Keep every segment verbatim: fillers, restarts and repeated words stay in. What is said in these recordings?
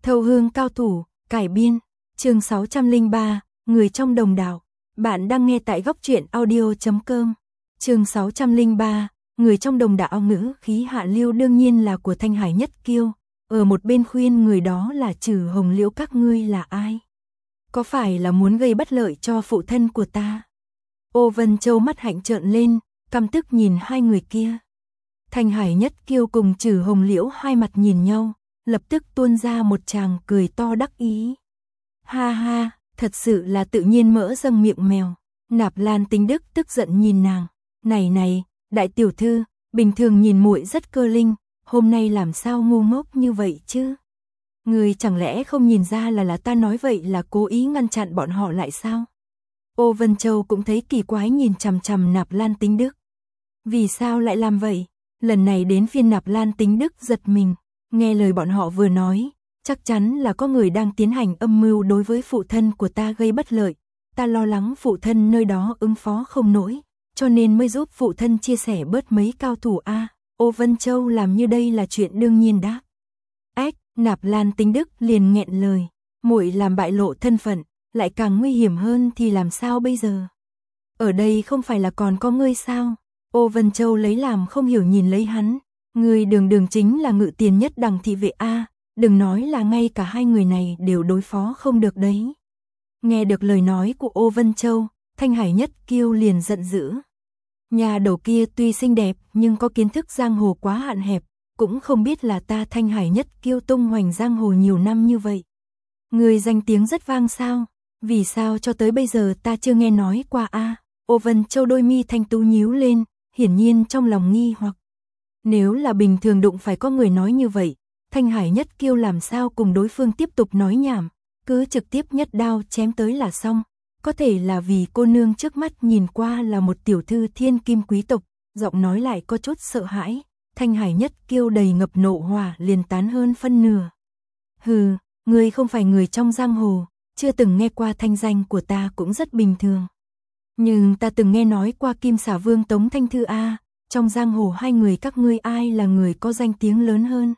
Thâu hương cao thủ, cải biên, chương sáu trăm lẻ ba, người trong đồng đạo. Bạn đang nghe tại góc truyện audio chấm com. Chương sáu trăm lẻ ba, người trong đồng đạo. Ngữ khí hạ lưu đương nhiên là của Thanh Hải Nhất Kiêu, ở một bên khuyên người đó là Trử Hồng Liễu. Các ngươi là ai? Có phải là muốn gây bất lợi cho phụ thân của ta? Ô Vân Châu mắt hạnh trợn lên, căm tức nhìn hai người kia. Thanh Hải Nhất Kiêu cùng Trử Hồng Liễu hai mặt nhìn nhau, lập tức tuôn ra một tràng cười to đắc ý. Ha ha, thật sự là tự nhiên mỡ dâng miệng mèo. Nạp Lan Tính Đức tức giận nhìn nàng. Này này, đại tiểu thư, bình thường nhìn muội rất cơ linh, hôm nay làm sao ngu ngốc như vậy chứ? Người chẳng lẽ không nhìn ra là là ta nói vậy là cố ý ngăn chặn bọn họ lại sao? Ô Vân Châu cũng thấy kỳ quái nhìn chằm chằm Nạp Lan Tính Đức. Vì sao lại làm vậy? Lần này đến phiên Nạp Lan Tính Đức giật mình, nghe lời bọn họ vừa nói, chắc chắn là có người đang tiến hành âm mưu đối với phụ thân của ta gây bất lợi. Ta lo lắng phụ thân nơi đó ứng phó không nổi, cho nên mới giúp phụ thân chia sẻ bớt mấy cao thủ a. À, Ô Vân Châu làm như đây là chuyện đương nhiên đáp. Ếch, Nạp Lan Tính Đức liền nghẹn lời, muội làm bại lộ thân phận, lại càng nguy hiểm hơn thì làm sao bây giờ? Ở đây không phải là còn có ngươi sao? Ô Vân Châu lấy làm không hiểu nhìn lấy hắn, ngươi đường đường chính là ngự tiền nhất đẳng thị vệ a, à, đừng nói là ngay cả hai người này đều đối phó không được đấy. Nghe được lời nói của Ô Vân Châu, Thanh Hải Nhất Kiêu liền giận dữ. Nhà đầu kia tuy xinh đẹp nhưng có kiến thức giang hồ quá hạn hẹp, cũng không biết là ta Thanh Hải Nhất Kiêu tung hoành giang hồ nhiều năm như vậy. Người danh tiếng rất vang sao? Vì sao cho tới bây giờ ta chưa nghe nói qua a? À? Ô Vân Châu đôi mi thanh tú nhíu lên, hiển nhiên trong lòng nghi hoặc. Nếu là bình thường đụng phải có người nói như vậy, Thanh Hải Nhất Kiêu làm sao cùng đối phương tiếp tục nói nhảm, cứ trực tiếp nhất đao chém tới là xong. Có thể là vì cô nương trước mắt nhìn qua là một tiểu thư thiên kim quý tộc, giọng nói lại có chút sợ hãi, Thanh Hải Nhất Kiêu đầy ngập nộ hỏa liền tán hơn phân nửa. Hừ, ngươi không phải người trong giang hồ, chưa từng nghe qua thanh danh của ta cũng rất bình thường. Nhưng ta từng nghe nói qua Kim Xà Vương Tống Thanh Thư a, trong giang hồ hai người các ngươi ai là người có danh tiếng lớn hơn?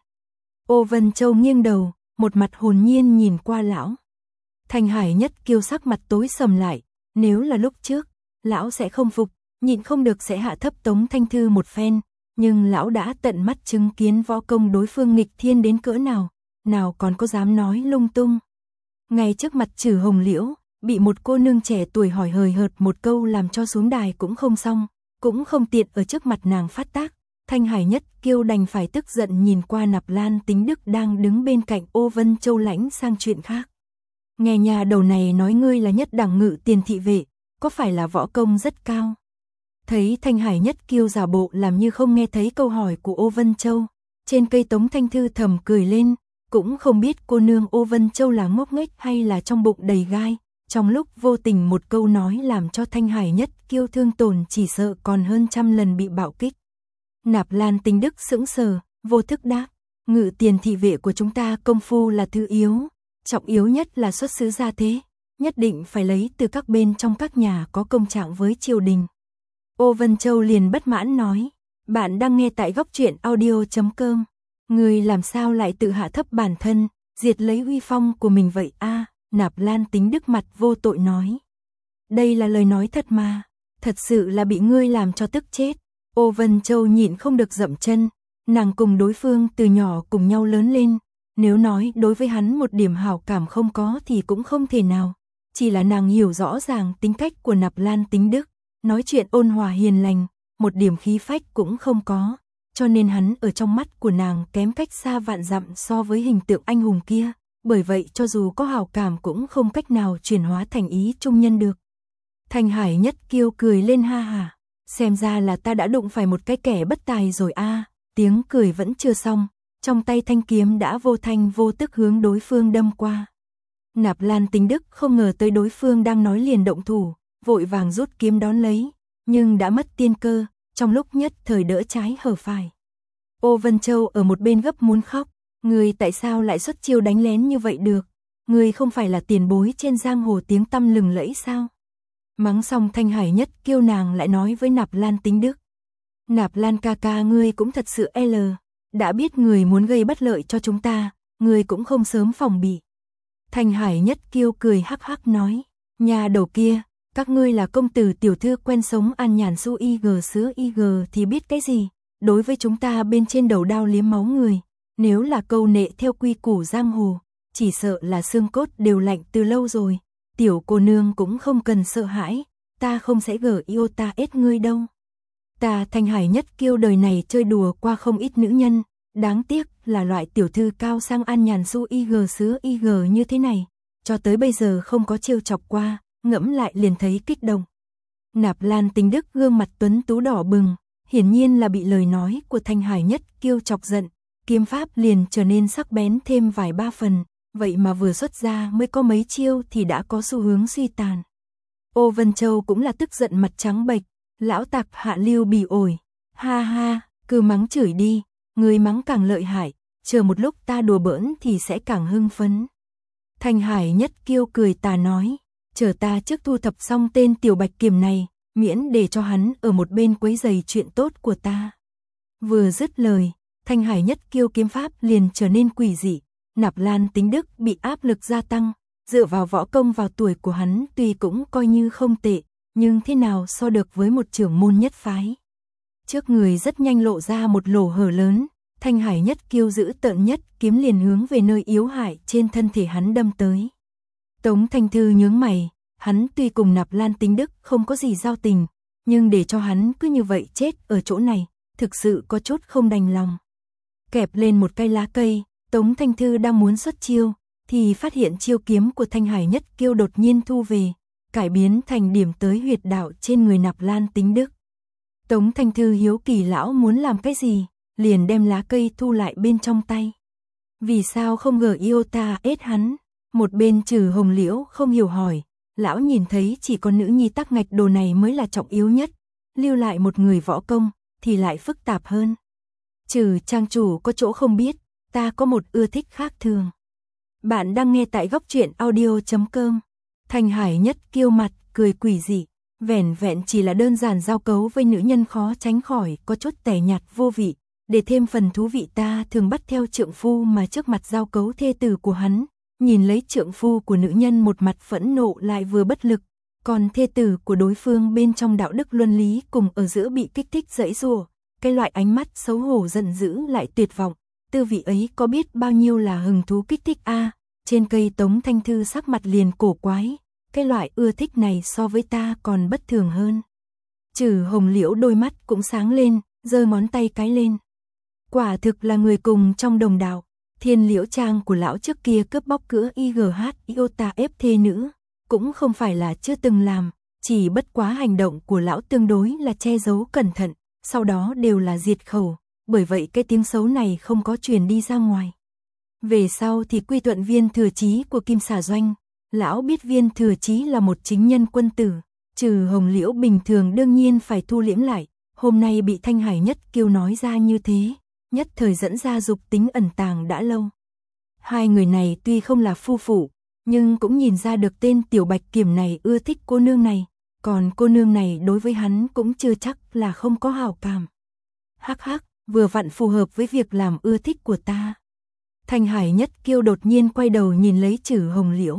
Ô Vân Châu nghiêng đầu, một mặt hồn nhiên nhìn qua lão. Thanh Hải Nhất Kiêu sắc mặt tối sầm lại, nếu là lúc trước, lão sẽ không phục, nhịn không được sẽ hạ thấp Tống Thanh Thư một phen, nhưng lão đã tận mắt chứng kiến võ công đối phương nghịch thiên đến cỡ nào, nào còn có dám nói lung tung. Ngay trước mặt Trử Hồng Liễu, bị một cô nương trẻ tuổi hỏi hời hợt một câu làm cho xuống đài cũng không xong, cũng không tiện ở trước mặt nàng phát tác. Thanh Hải Nhất Kiêu đành phải tức giận nhìn qua Nạp Lan Tính Đức đang đứng bên cạnh Ô Vân Châu lãnh sang chuyện khác. Nghe nhà đầu này nói ngươi là nhất đẳng ngự tiền thị vệ, có phải là võ công rất cao? Thấy Thanh Hải Nhất Kiêu giả bộ làm như không nghe thấy câu hỏi của Ô Vân Châu, trên cây Tống Thanh Thư thầm cười lên, cũng không biết cô nương Ô Vân Châu là ngốc nghếch hay là trong bụng đầy gai, trong lúc vô tình một câu nói làm cho Thanh Hải Nhất Kiêu thương tổn chỉ sợ còn hơn trăm lần bị bạo kích. Nạp Lan Tính Đức sững sờ, vô thức đáp, ngự tiền thị vệ của chúng ta công phu là thứ yếu, trọng yếu nhất là xuất xứ gia thế, nhất định phải lấy từ các bên trong các nhà có công trạng với triều đình. Ô Vân Châu liền bất mãn nói, bạn đang nghe tại góc truyện audio chấm com, người làm sao lại tự hạ thấp bản thân, diệt lấy uy phong của mình vậy a? À, Nạp Lan Tính Đức mặt vô tội nói, đây là lời nói thật mà, thật sự là bị ngươi làm cho tức chết. Ô Vân Châu nhịn không được dậm chân, nàng cùng đối phương từ nhỏ cùng nhau lớn lên, nếu nói đối với hắn một điểm hảo cảm không có thì cũng không thể nào, chỉ là nàng hiểu rõ ràng tính cách của Nạp Lan Tính Đức, nói chuyện ôn hòa hiền lành, một điểm khí phách cũng không có, cho nên hắn ở trong mắt của nàng kém cách xa vạn dặm so với hình tượng anh hùng kia, bởi vậy cho dù có hảo cảm cũng không cách nào chuyển hóa thành ý trung nhân được. Thanh Hải Nhất Kiêu cười lên ha hả, xem ra là ta đã đụng phải một cái kẻ bất tài rồi a. À, tiếng cười vẫn chưa xong, trong tay thanh kiếm đã vô thanh vô tức hướng đối phương đâm qua. Nạp Lan Tính Đức không ngờ tới đối phương đang nói liền động thủ, vội vàng rút kiếm đón lấy, nhưng đã mất tiên cơ, trong lúc nhất thời đỡ trái hở phải. Ô Vân Châu ở một bên gấp muốn khóc, người tại sao lại xuất chiêu đánh lén như vậy được? Người không phải là tiền bối trên giang hồ tiếng tăm lừng lẫy sao? Mắng xong Thanh Hải Nhất Kiêu nàng lại nói với Nạp Lan Tính Đức. Nạp Lan ca ca ngươi cũng thật sự L, đã biết người muốn gây bất lợi cho chúng ta, ngươi cũng không sớm phòng bị. Thanh Hải Nhất Kiêu cười hắc hắc nói, nhà đầu kia, các ngươi là công tử tiểu thư quen sống an nhàn su y gờ sứa y gờ thì biết cái gì, đối với chúng ta bên trên đầu đao liếm máu người, nếu là câu nệ theo quy củ giang hồ, chỉ sợ là xương cốt đều lạnh từ lâu rồi, tiểu cô nương cũng không cần sợ hãi, ta không sẽ gờ yêu ta ết ngươi đâu. Ta Thanh Hải Nhất Kiêu đời này chơi đùa qua không ít nữ nhân, đáng tiếc là loại tiểu thư cao sang an nhàn su y gờ sứa y gờ như thế này, cho tới bây giờ không có trêu chọc qua, ngẫm lại liền thấy kích động. Nạp Lan Tính Đức gương mặt tuấn tú đỏ bừng, hiển nhiên là bị lời nói của Thanh Hải Nhất Kiêu chọc giận, kiếm pháp liền trở nên sắc bén thêm vài ba phần, vậy mà vừa xuất ra mới có mấy chiêu thì đã có xu hướng suy tàn. Ô Vân Châu cũng là tức giận mặt trắng bệch, lão tặc hạ lưu bỉ ổi, ha ha, cứ mắng chửi đi, người mắng càng lợi hại, chờ một lúc ta đùa bỡn thì sẽ càng hưng phấn. Thanh Hải Nhất Kiêu cười tà nói, chờ ta trước thu thập xong tên tiểu bạch kiểm này, miễn để cho hắn ở một bên quấy rầy chuyện tốt của ta. Vừa dứt lời, Thanh Hải Nhất Kiêu kiếm pháp liền trở nên quỷ dị, Nạp Lan Tính Đức bị áp lực gia tăng, dựa vào võ công vào tuổi của hắn tuy cũng coi như không tệ, nhưng thế nào so được với một trưởng môn nhất phái. Trước người rất nhanh lộ ra một lỗ hở lớn, Thanh Hải Nhất Kiêu giữ tợn nhất kiếm liền hướng về nơi yếu hại trên thân thể hắn đâm tới. Tống Thanh Thư nhướng mày, hắn tuy cùng Nạp Lan Tính Đức không có gì giao tình, nhưng để cho hắn cứ như vậy chết ở chỗ này, thực sự có chút không đành lòng. Kẹp lên một cây lá cây, Tống Thanh Thư đang muốn xuất chiêu, thì phát hiện chiêu kiếm của Thanh Hải Nhất Kiêu đột nhiên thu về, cải biến thành điểm tới huyệt đạo trên người Nạp Lan Tính Đức. Tống Thanh Thư hiếu kỳ lão muốn làm cái gì, liền đem lá cây thu lại bên trong tay. Vì sao không gờ yêu ta ết hắn? Một bên Trừ Hồng Liễu không hiểu hỏi, lão nhìn thấy chỉ có nữ nhi tắc ngạch đồ này mới là trọng yếu nhất, lưu lại một người võ công thì lại phức tạp hơn. Trừ trang chủ có chỗ không biết, ta có một ưa thích khác thường. Bạn đang nghe tại góc truyện audio chấm com. Thanh Hải Nhất Kiêu mặt cười quỷ dị, vẻn vẹn chỉ là đơn giản giao cấu với nữ nhân khó tránh khỏi có chút tẻ nhạt vô vị, để thêm phần thú vị ta thường bắt theo trượng phu mà trước mặt giao cấu thê tử của hắn, nhìn lấy trượng phu của nữ nhân một mặt phẫn nộ lại vừa bất lực, còn thê tử của đối phương bên trong đạo đức luân lý cùng ở giữa bị kích thích giãy giụa, cái loại ánh mắt xấu hổ giận dữ lại tuyệt vọng, tư vị ấy có biết bao nhiêu là hứng thú kích thích a. À, trên cây Tống Thanh Thư sắc mặt liền cổ quái, cái loại ưa thích này so với ta còn bất thường hơn. Trừ Hồng Liễu đôi mắt cũng sáng lên, giơ ngón tay cái lên. Quả thực là người cùng trong đồng đạo, Thiên Liễu Trang của lão trước kia cướp bóc cữa i giê hát Iota ép thê nữ, cũng không phải là chưa từng làm, chỉ bất quá hành động của lão tương đối là che giấu cẩn thận, sau đó đều là diệt khẩu, bởi vậy cái tiếng xấu này không có truyền đi ra ngoài. Về sau thì quy thuận Viên Thừa Chí của Kim Xà Doanh, lão biết Viên Thừa Chí là một chính nhân quân tử, Trừ Hồng Liễu bình thường đương nhiên phải thu liễm lại, hôm nay bị Thanh Hải Nhất Kiêu nói ra như thế, nhất thời dẫn ra dục tính ẩn tàng đã lâu. Hai người này tuy không là phu phụ, nhưng cũng nhìn ra được tên tiểu bạch kiểm này ưa thích cô nương này, còn cô nương này đối với hắn cũng chưa chắc là không có hảo cảm. Hắc hắc, vừa vặn phù hợp với việc làm ưa thích của ta. Thanh Hải Nhất Kiêu đột nhiên quay đầu nhìn lấy Trừ Hồng Liễu.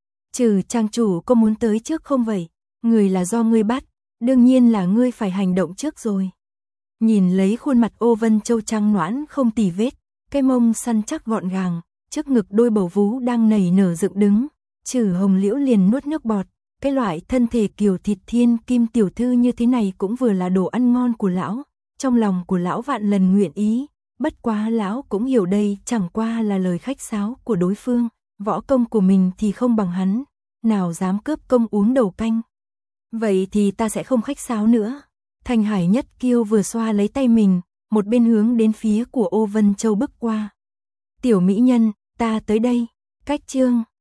Trừ trang chủ có muốn tới trước không vậy? Người là do ngươi bắt, đương nhiên là ngươi phải hành động trước rồi. Nhìn lấy khuôn mặt Ô Vân Châu trắng nõn không tì vết, cái mông săn chắc gọn gàng, trước ngực đôi bầu vú đang nảy nở dựng đứng, Trừ Hồng Liễu liền nuốt nước bọt, cái loại thân thể kiều thịt thiên kim tiểu thư như thế này cũng vừa là đồ ăn ngon của lão, trong lòng của lão vạn lần nguyện ý, bất quá lão cũng hiểu đây chẳng qua là lời khách sáo của đối phương, võ công của mình thì không bằng hắn, nào dám cướp công uống đầu canh. Vậy thì ta sẽ không khách sáo nữa. Thanh Hải Nhất Kiêu vừa xoa lấy tay mình, một bên hướng đến phía của Ô Vân Châu bước qua. Tiểu mỹ nhân, ta tới đây. Cách chương